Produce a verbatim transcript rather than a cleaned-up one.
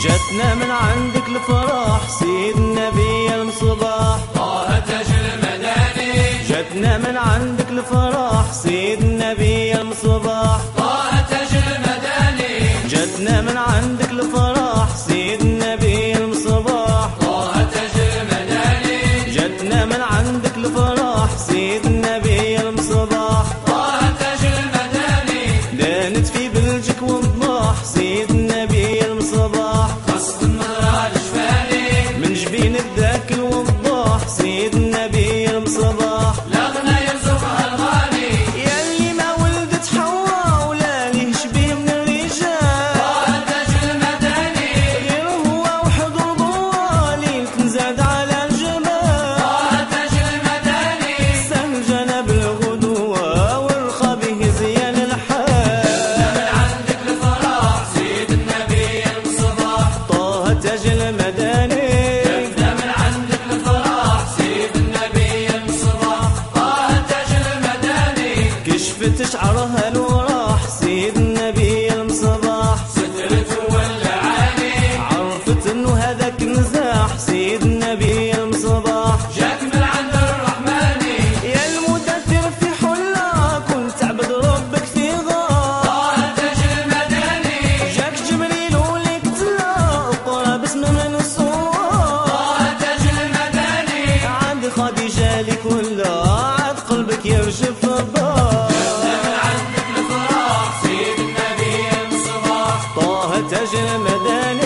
جاتنا من عندك الفرح سيد النبي المصباح. طه تاج المداني جاتنا من عندك الفرح سيد النبي المصباح. طه تاج المداني جاتنا من عندك الفرح سيد النبي المصباح. طه تاج المداني جاتنا من عندك الفرح سيد النبي المصباح. طه تاج المداني دانت في بلجك وضاح سيد النبي المصباح. قصد النهار جفاني من جبين الذاك الوضاح سيد النبي المصباح. لغنا يرزقها الغالي ياللي ما ولدت حوا ولا ليه شبيه من الرجال. طه تاج المداني غير هو وحضور ضوالي تنزاد على الجبال. طه تاج المداني سهل جنب الغدوة والرخى به زيان الحال. من عندك الفرح سيد النبي المصباح. طه تاج المداني جبنا من عندك الفرح سيد النبي المصباح. طه تاج المداني كشفت شعرها الوراح سيد النبي المصباح. سترت ولا عالي عرفت انه هذاك نزاح سيد النبي المصباح. جاك من عند الرحمن يا المدثر في حلا كنت تعبد ربك في غار. طه تاج المداني جاك جبريل ولك تلا اقرا باسم من الصور. طه تاج المداني عند خديجة لك ولا عاد قلبك يرجف الضار. من عندك الفرح سيد النبي المصباح. طه تاج المداني